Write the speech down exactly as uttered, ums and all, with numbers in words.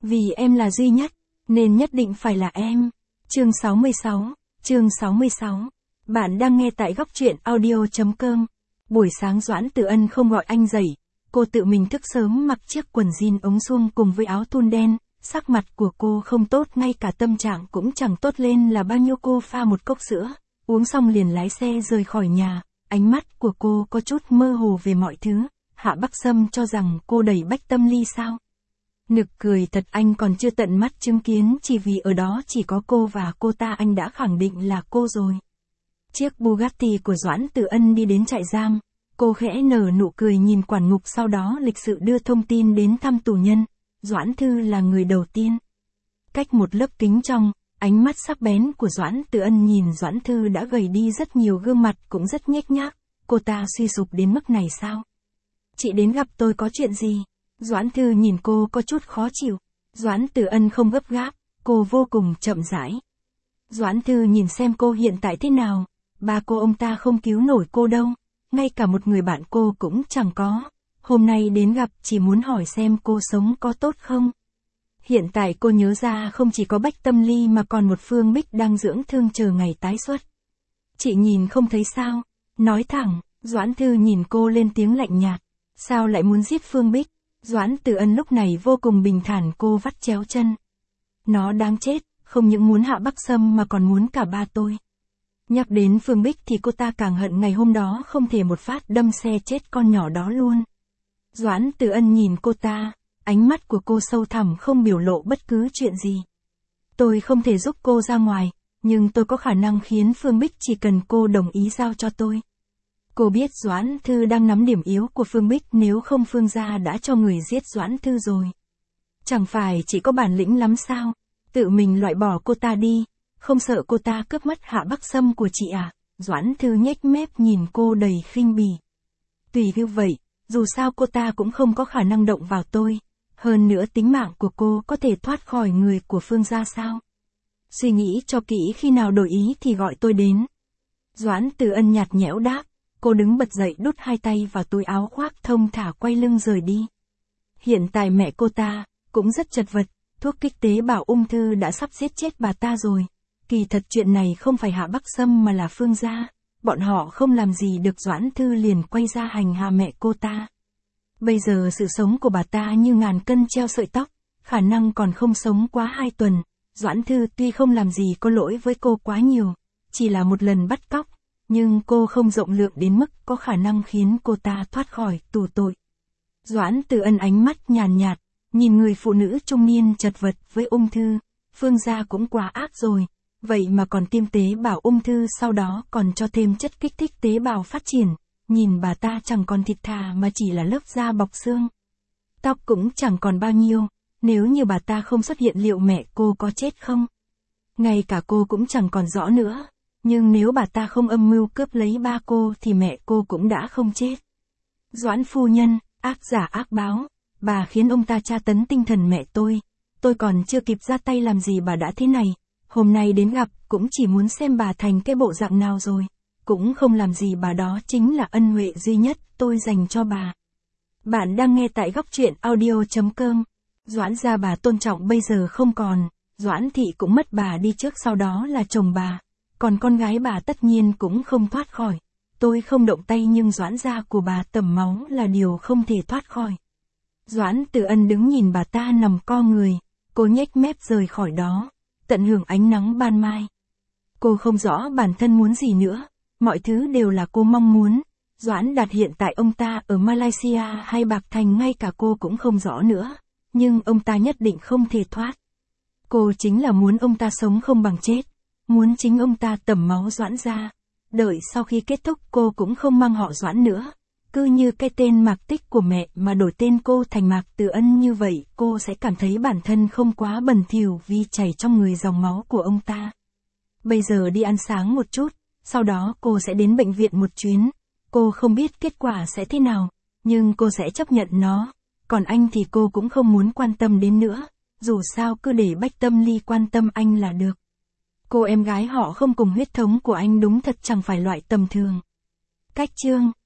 Vì em là duy nhất, nên nhất định phải là em. Chương sáu mươi sáu, chương sáu mươi sáu. Bạn đang nghe tại góc truyện audio.com. Buổi sáng Doãn Tử Ân không gọi anh dậy, cô tự mình thức sớm mặc chiếc quần jean ống suông cùng với áo thun đen, sắc mặt của cô không tốt, ngay cả tâm trạng cũng chẳng tốt lên là bao nhiêu. Cô pha một cốc sữa, uống xong liền lái xe rời khỏi nhà, ánh mắt của cô có chút mơ hồ về mọi thứ. Hạ Bắc Sâm cho rằng cô đầy Bách Tâm Ly sao? Nực cười thật, anh còn chưa tận mắt chứng kiến, chỉ vì ở đó chỉ có cô và cô ta anh đã khẳng định là cô rồi. Chiếc Bugatti của Doãn Tử Ân đi đến trại giam, cô khẽ nở nụ cười nhìn quản ngục, sau đó lịch sự đưa thông tin đến thăm tù nhân. Doãn Thư là người đầu tiên. Cách một lớp kính trong, ánh mắt sắc bén của Doãn Tử Ân nhìn Doãn Thư đã gầy đi rất nhiều, gương mặt cũng rất nhếch nhác. Cô ta suy sụp đến mức này sao? Chị đến gặp tôi có chuyện gì? Doãn Thư nhìn cô có chút khó chịu. Doãn Tử Ân không gấp gáp, cô vô cùng chậm rãi. Doãn Thư nhìn xem cô hiện tại thế nào, ba cô ông ta không cứu nổi cô đâu, ngay cả một người bạn cô cũng chẳng có. Hôm nay đến gặp chỉ muốn hỏi xem cô sống có tốt không. Hiện tại cô nhớ ra không chỉ có Bách Tâm Ly mà còn một Phương Bích đang dưỡng thương chờ ngày tái xuất. Chị nhìn không thấy sao? Nói thẳng. Doãn Thư nhìn cô lên tiếng lạnh nhạt. Sao lại muốn giết Phương Bích? Doãn Tử Ân lúc này vô cùng bình thản, cô vắt chéo chân. Nó đáng chết, không những muốn Hạ Bắc Sâm mà còn muốn cả ba tôi. Nhắc đến Phương Bích thì cô ta càng hận ngày hôm đó không thể một phát đâm xe chết con nhỏ đó luôn. Doãn Tử Ân nhìn cô ta, ánh mắt của cô sâu thẳm không biểu lộ bất cứ chuyện gì. Tôi không thể giúp cô ra ngoài, nhưng tôi có khả năng khiến Phương Bích, chỉ cần cô đồng ý giao cho tôi. Cô biết Doãn Thư đang nắm điểm yếu của Phương Bích, nếu không Phương gia đã cho người giết Doãn Thư rồi. Chẳng phải chỉ có bản lĩnh lắm sao? Tự mình loại bỏ cô ta đi, không sợ cô ta cướp mất Hạ Bắc Sâm của chị à? Doãn Thư nhếch mép nhìn cô đầy khinh bỉ. Tùy như vậy, dù sao cô ta cũng không có khả năng động vào tôi. Hơn nữa tính mạng của cô có thể thoát khỏi người của Phương gia sao? Suy nghĩ cho kỹ, khi nào đổi ý thì gọi tôi đến. Doãn Tử Ân nhạt nhẽo đáp. Cô đứng bật dậy, đút hai tay vào túi áo khoác, thông thả quay lưng rời đi. Hiện tại mẹ cô ta cũng rất chật vật, thuốc kích tế bào ung thư đã sắp giết chết bà ta rồi. Kỳ thật chuyện này không phải Hạ Bắc Sâm mà là Phương gia, bọn họ không làm gì được Doãn Thư liền quay ra hành hạ mẹ cô ta. Bây giờ sự sống của bà ta như ngàn cân treo sợi tóc, khả năng còn không sống quá hai tuần. Doãn Thư tuy không làm gì có lỗi với cô quá nhiều, chỉ là một lần bắt cóc, nhưng cô không rộng lượng đến mức có khả năng khiến cô ta thoát khỏi tù tội. Doãn Tử Ân ánh mắt nhàn nhạt, nhìn người phụ nữ trung niên chật vật với ung thư. Phương gia cũng quá ác rồi, vậy mà còn tiêm tế bào ung thư, sau đó còn cho thêm chất kích thích tế bào phát triển. Nhìn bà ta chẳng còn thịt thà mà chỉ là lớp da bọc xương. Tóc cũng chẳng còn bao nhiêu, nếu như bà ta không xuất hiện liệu mẹ cô có chết không? Ngay cả cô cũng chẳng còn rõ nữa. Nhưng nếu bà ta không âm mưu cướp lấy ba cô thì mẹ cô cũng đã không chết. Doãn phu nhân, ác giả ác báo, bà khiến ông ta tra tấn tinh thần mẹ tôi. Tôi còn chưa kịp ra tay làm gì bà đã thế này. Hôm nay đến gặp cũng chỉ muốn xem bà thành cái bộ dạng nào rồi. Cũng không làm gì bà, đó chính là ân huệ duy nhất tôi dành cho bà. Bạn đang nghe tại góc truyện audio.com. Doãn gia bà tôn trọng bây giờ không còn. Doãn thị cũng mất bà đi trước, sau đó là chồng bà. Còn con gái bà tất nhiên cũng không thoát khỏi. Tôi không động tay nhưng Doãn gia của bà tẩm máu là điều không thể thoát khỏi. Doãn Tử Ân đứng nhìn bà ta nằm co người, cô nhếch mép rời khỏi đó, tận hưởng ánh nắng ban mai. Cô không rõ bản thân muốn gì nữa, mọi thứ đều là cô mong muốn. Doãn Đạt hiện tại ông ta ở Malaysia hay Bạc Thành ngay cả cô cũng không rõ nữa, nhưng ông ta nhất định không thể thoát. Cô chính là muốn ông ta sống không bằng chết. Muốn chính ông ta tẩm máu Doãn gia. Đợi sau khi kết thúc cô cũng không mang họ Doãn nữa. Cứ như cái tên Mạc Tích của mẹ mà đổi tên cô thành Mạc Tử Ân, như vậy cô sẽ cảm thấy bản thân không quá bẩn thỉu vì chảy trong người dòng máu của ông ta. Bây giờ đi ăn sáng một chút, sau đó cô sẽ đến bệnh viện một chuyến. Cô không biết kết quả sẽ thế nào, nhưng cô sẽ chấp nhận nó. Còn anh thì cô cũng không muốn quan tâm đến nữa. Dù sao cứ để Bách Tâm Ly quan tâm anh là được. Cô em gái họ không cùng huyết thống của anh đúng thật chẳng phải loại tầm thường. Cách chương